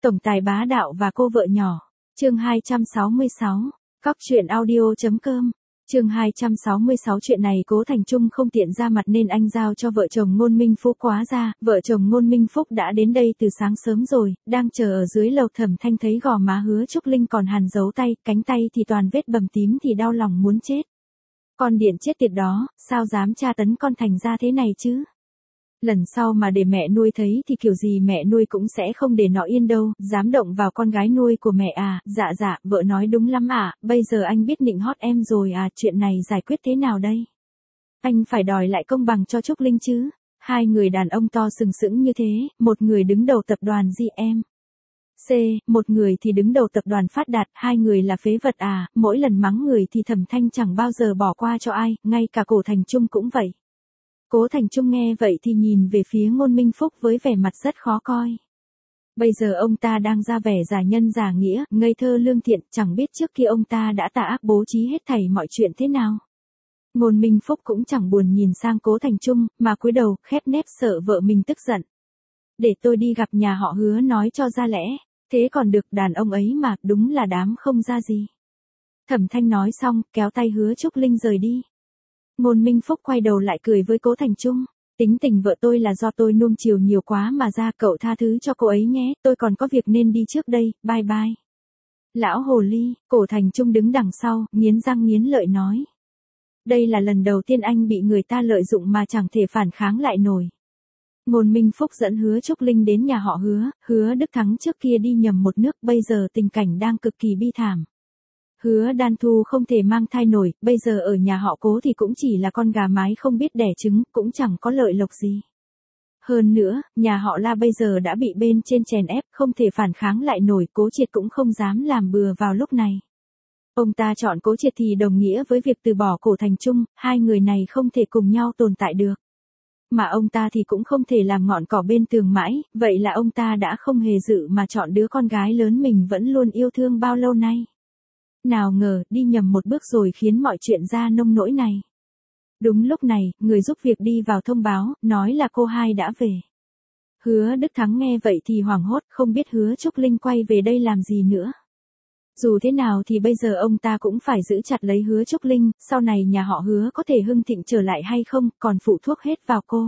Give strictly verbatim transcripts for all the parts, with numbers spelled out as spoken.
Tổng tài bá đạo và cô vợ nhỏ. Chương hai trăm sáu mươi sáu. Cóc truyện audio.com. Chương hai trăm sáu mươi sáu. Chuyện này Cố Thành Trung không tiện ra mặt nên anh giao cho vợ chồng Ngôn Minh Phúc quá ra. Vợ chồng Ngôn Minh Phúc đã đến đây từ sáng sớm rồi, đang chờ ở dưới lầu. Thẩm Thanh thấy gò má Hứa Trúc Linh còn hằn dấu tay, cánh tay thì toàn vết bầm tím thì đau lòng muốn chết. Con điện chết tiệt đó, sao dám tra tấn con thành ra thế này chứ? Lần sau mà để mẹ nuôi thấy thì kiểu gì mẹ nuôi cũng sẽ không để nó yên đâu, dám động vào con gái nuôi của mẹ à? Dạ dạ, vợ nói đúng lắm ạ, bây giờ anh biết nịnh hót em rồi à, chuyện này giải quyết thế nào đây? Anh phải đòi lại công bằng cho Trúc Linh chứ. Hai người đàn ông to sừng sững như thế, một người đứng đầu tập đoàn giê em xê, một người thì đứng đầu tập đoàn Phát Đạt, hai người là phế vật à? Mỗi lần mắng người thì Thẩm Thanh chẳng bao giờ bỏ qua cho ai, ngay cả Cố Thành Trung cũng vậy. Cố Thành Trung nghe vậy thì nhìn về phía Ngôn Minh Phúc với vẻ mặt rất khó coi. Bây giờ ông ta đang ra vẻ giả nhân giả nghĩa, ngây thơ lương thiện, chẳng biết trước kia ông ta đã tà ác bố trí hết thảy mọi chuyện thế nào. Ngôn Minh Phúc cũng chẳng buồn nhìn sang Cố Thành Trung, mà cúi đầu, khép nép sợ vợ mình tức giận. Để tôi đi gặp nhà họ Hứa nói cho ra lẽ, thế còn được, đàn ông ấy mà, đúng là đám không ra gì. Thẩm Thanh nói xong, kéo tay Hứa Trúc Linh rời đi. Ngôn Minh Phúc quay đầu lại cười với Cố Thành Trung. Tính tình vợ tôi là do tôi nuông chiều nhiều quá mà ra, cậu tha thứ cho cô ấy nhé, tôi còn có việc nên đi trước đây, bye bye. Lão hồ ly, Cố Thành Trung đứng đằng sau, nghiến răng nghiến lợi nói. Đây là lần đầu tiên anh bị người ta lợi dụng mà chẳng thể phản kháng lại nổi. Ngôn Minh Phúc dẫn Hứa Trúc Linh đến nhà họ Hứa, Hứa Đức Thắng trước kia đi nhầm một nước, bây giờ tình cảnh đang cực kỳ bi thảm. Hứa Đan Thu không thể mang thai nổi, bây giờ ở nhà họ Cố thì cũng chỉ là con gà mái không biết đẻ trứng, cũng chẳng có lợi lộc gì. Hơn nữa, nhà họ La bây giờ đã bị bên trên chèn ép, không thể phản kháng lại nổi, Cố Triệt cũng không dám làm bừa vào lúc này. Ông ta chọn Cố Triệt thì đồng nghĩa với việc từ bỏ Cố Thành Trung, hai người này không thể cùng nhau tồn tại được. Mà ông ta thì cũng không thể làm ngọn cỏ bên tường mãi, vậy là ông ta đã không hề dự mà chọn đứa con gái lớn mình vẫn luôn yêu thương bao lâu nay. Nào ngờ, đi nhầm một bước rồi khiến mọi chuyện ra nông nỗi này. Đúng lúc này, người giúp việc đi vào thông báo, nói là cô hai đã về. Hứa Đức Thắng nghe vậy thì hoảng hốt, không biết Hứa Trúc Linh quay về đây làm gì nữa. Dù thế nào thì bây giờ ông ta cũng phải giữ chặt lấy Hứa Trúc Linh, sau này nhà họ Hứa có thể hưng thịnh trở lại hay không, còn phụ thuộc hết vào cô.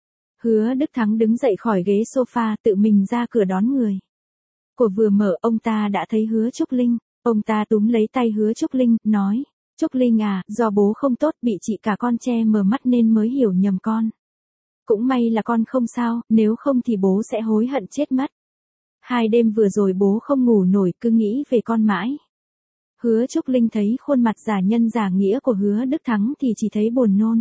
Hứa Đức Thắng đứng dậy khỏi ghế sofa, tự mình ra cửa đón người. Cửa vừa mở, ông ta đã thấy Hứa Trúc Linh. Ông ta túm lấy tay Hứa Trúc Linh, nói, Trúc Linh à, do bố không tốt, bị chị cả con che mờ mắt nên mới hiểu nhầm con. Cũng may là con không sao, nếu không thì bố sẽ hối hận chết mất. Hai đêm vừa rồi bố không ngủ nổi, cứ nghĩ về con mãi. Hứa Trúc Linh thấy khuôn mặt giả nhân giả nghĩa của Hứa Đức Thắng thì chỉ thấy buồn nôn.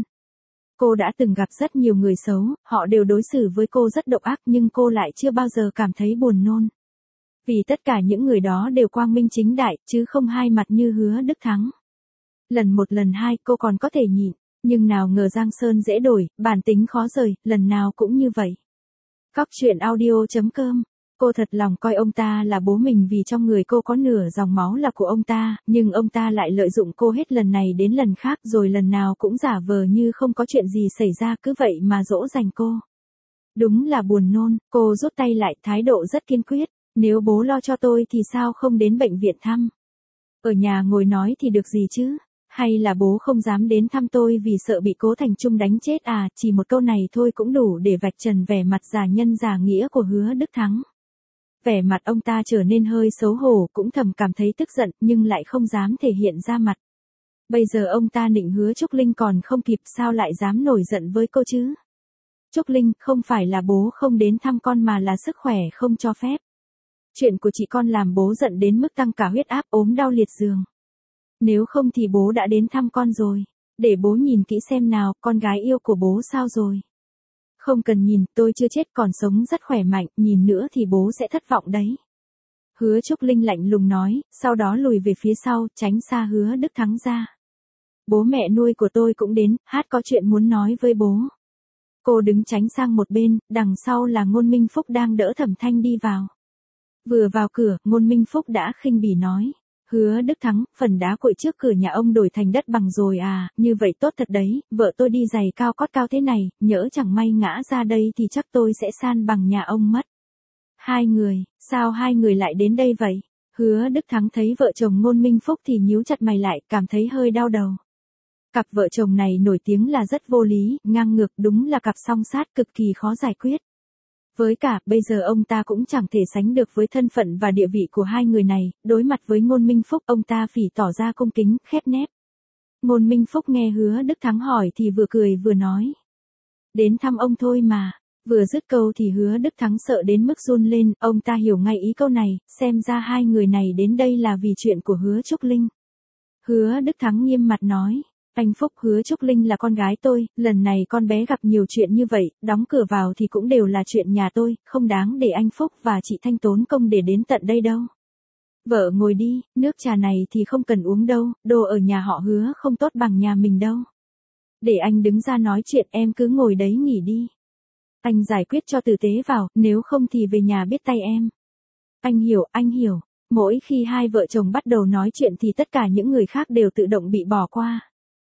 Cô đã từng gặp rất nhiều người xấu, họ đều đối xử với cô rất độc ác nhưng cô lại chưa bao giờ cảm thấy buồn nôn. Vì tất cả những người đó đều quang minh chính đại, chứ không hai mặt như Hứa Đức Thắng. Lần một lần hai cô còn có thể nhịn, nhưng nào ngờ Giang Sơn dễ đổi, bản tính khó rời, lần nào cũng như vậy. Cóc truyện audio.com. Cô thật lòng coi ông ta là bố mình vì trong người cô có nửa dòng máu là của ông ta, nhưng ông ta lại lợi dụng cô hết lần này đến lần khác rồi lần nào cũng giả vờ như không có chuyện gì xảy ra, cứ vậy mà dỗ dành cô. Đúng là buồn nôn, cô rút tay lại, thái độ rất kiên quyết. Nếu bố lo cho tôi thì sao không đến bệnh viện thăm? Ở nhà ngồi nói thì được gì chứ? Hay là bố không dám đến thăm tôi vì sợ bị Cố Thành Trung đánh chết à? Chỉ một câu này thôi cũng đủ để vạch trần vẻ mặt giả nhân giả nghĩa của Hứa Đức Thắng. Vẻ mặt ông ta trở nên hơi xấu hổ, cũng thầm cảm thấy tức giận nhưng lại không dám thể hiện ra mặt. Bây giờ ông ta nịnh Hứa Trúc Linh còn không kịp, sao lại dám nổi giận với cô chứ? Trúc Linh, không phải là bố không đến thăm con mà là sức khỏe không cho phép. Chuyện của chị con làm bố giận đến mức tăng cả huyết áp, ốm đau liệt giường. Nếu không thì bố đã đến thăm con rồi. Để bố nhìn kỹ xem nào, con gái yêu của bố sao rồi. Không cần nhìn, tôi chưa chết còn sống rất khỏe mạnh, nhìn nữa thì bố sẽ thất vọng đấy. Hứa Trúc Linh lạnh lùng nói, sau đó lùi về phía sau, tránh xa Hứa Đức Thắng ra. Bố mẹ nuôi của tôi cũng đến, hát có chuyện muốn nói với bố. Cô đứng tránh sang một bên, đằng sau là Ngôn Minh Phúc đang đỡ Thẩm Thanh đi vào. Vừa vào cửa, Ngôn Minh Phúc đã khinh bỉ nói. Hứa Đức Thắng, phần đá cuội trước cửa nhà ông đổi thành đất bằng rồi à, như vậy tốt thật đấy, vợ tôi đi giày cao cót cao thế này, nhỡ chẳng may ngã ra đây thì chắc tôi sẽ san bằng nhà ông mất. Hai người, sao hai người lại đến đây vậy? Hứa Đức Thắng thấy vợ chồng Ngôn Minh Phúc thì nhíu chặt mày lại, cảm thấy hơi đau đầu. Cặp vợ chồng này nổi tiếng là rất vô lý, ngang ngược, đúng là cặp song sát cực kỳ khó giải quyết. Với cả, bây giờ ông ta cũng chẳng thể sánh được với thân phận và địa vị của hai người này, đối mặt với Ngôn Minh Phúc ông ta phỉ tỏ ra cung kính, khép nép. Ngôn Minh Phúc nghe Hứa Đức Thắng hỏi thì vừa cười vừa nói. Đến thăm ông thôi mà. Vừa dứt câu thì Hứa Đức Thắng sợ đến mức run lên, ông ta hiểu ngay ý câu này, xem ra hai người này đến đây là vì chuyện của Hứa Trúc Linh. Hứa Đức Thắng nghiêm mặt nói. Anh Phúc, Hứa Trúc Linh là con gái tôi, lần này con bé gặp nhiều chuyện như vậy, đóng cửa vào thì cũng đều là chuyện nhà tôi, không đáng để anh Phúc và chị Thanh tốn công để đến tận đây đâu. Vợ ngồi đi, nước trà này thì không cần uống đâu, đồ ở nhà họ Hứa không tốt bằng nhà mình đâu. Để anh đứng ra nói chuyện, em cứ ngồi đấy nghỉ đi. Anh giải quyết cho tử tế vào, nếu không thì về nhà biết tay em. Anh hiểu, anh hiểu. Mỗi khi hai vợ chồng bắt đầu nói chuyện thì tất cả những người khác đều tự động bị bỏ qua.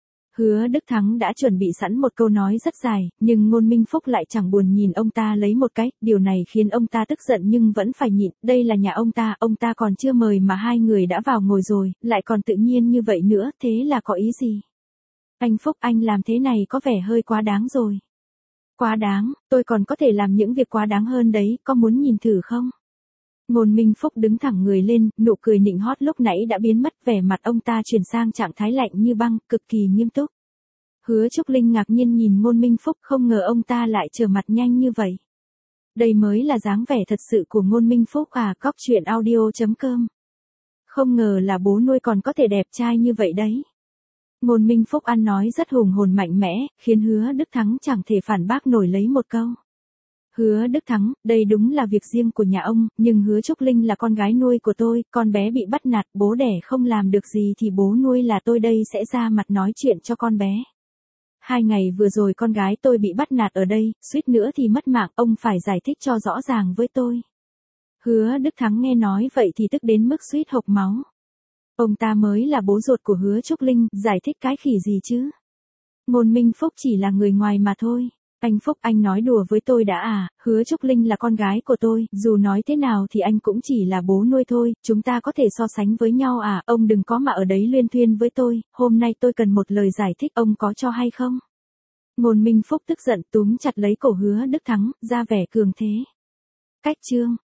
Hứa Đức Thắng đã chuẩn bị sẵn một câu nói rất dài, nhưng Ngôn Minh Phúc lại chẳng buồn nhìn ông ta lấy một cái, điều này khiến ông ta tức giận nhưng vẫn phải nhịn, đây là nhà ông ta, ông ta còn chưa mời mà hai người đã vào ngồi rồi, lại còn tự nhiên như vậy nữa, thế là có ý gì? Anh Phúc, anh làm thế này có vẻ hơi quá đáng rồi. Quá đáng, tôi còn có thể làm những việc quá đáng hơn đấy, có muốn nhìn thử không? Ngôn Minh Phúc đứng thẳng người lên, nụ cười nịnh hót lúc nãy đã biến mất, vẻ mặt ông ta chuyển sang trạng thái lạnh như băng, cực kỳ nghiêm túc. Hứa Trúc Linh ngạc nhiên nhìn Ngôn Minh Phúc, không ngờ ông ta lại trở mặt nhanh như vậy. Đây mới là dáng vẻ thật sự của Ngôn Minh Phúc à, cóc truyện audio chấm com. Không ngờ là bố nuôi còn có thể đẹp trai như vậy đấy. Ngôn Minh Phúc ăn nói rất hùng hồn mạnh mẽ, khiến Hứa Đức Thắng chẳng thể phản bác nổi lấy một câu. Hứa Đức Thắng, đây đúng là việc riêng của nhà ông, nhưng Hứa Trúc Linh là con gái nuôi của tôi, con bé bị bắt nạt, bố đẻ không làm được gì thì bố nuôi là tôi đây sẽ ra mặt nói chuyện cho con bé. Hai ngày vừa rồi con gái tôi bị bắt nạt ở đây, suýt nữa thì mất mạng, ông phải giải thích cho rõ ràng với tôi. Hứa Đức Thắng nghe nói vậy thì tức đến mức suýt hộc máu. Ông ta mới là bố ruột của Hứa Trúc Linh, giải thích cái khỉ gì chứ? Ngôn Minh Phúc chỉ là người ngoài mà thôi. Anh Phúc, anh nói đùa với tôi đã à, Hứa Trúc Linh là con gái của tôi, dù nói thế nào thì anh cũng chỉ là bố nuôi thôi, chúng ta có thể so sánh với nhau à, ông đừng có mà ở đấy luyên thuyên với tôi, hôm nay tôi cần một lời giải thích, ông có cho hay không? Ngôn Minh Phúc tức giận túm chặt lấy cổ Hứa Đức Thắng, ra vẻ cường thế. Cách chương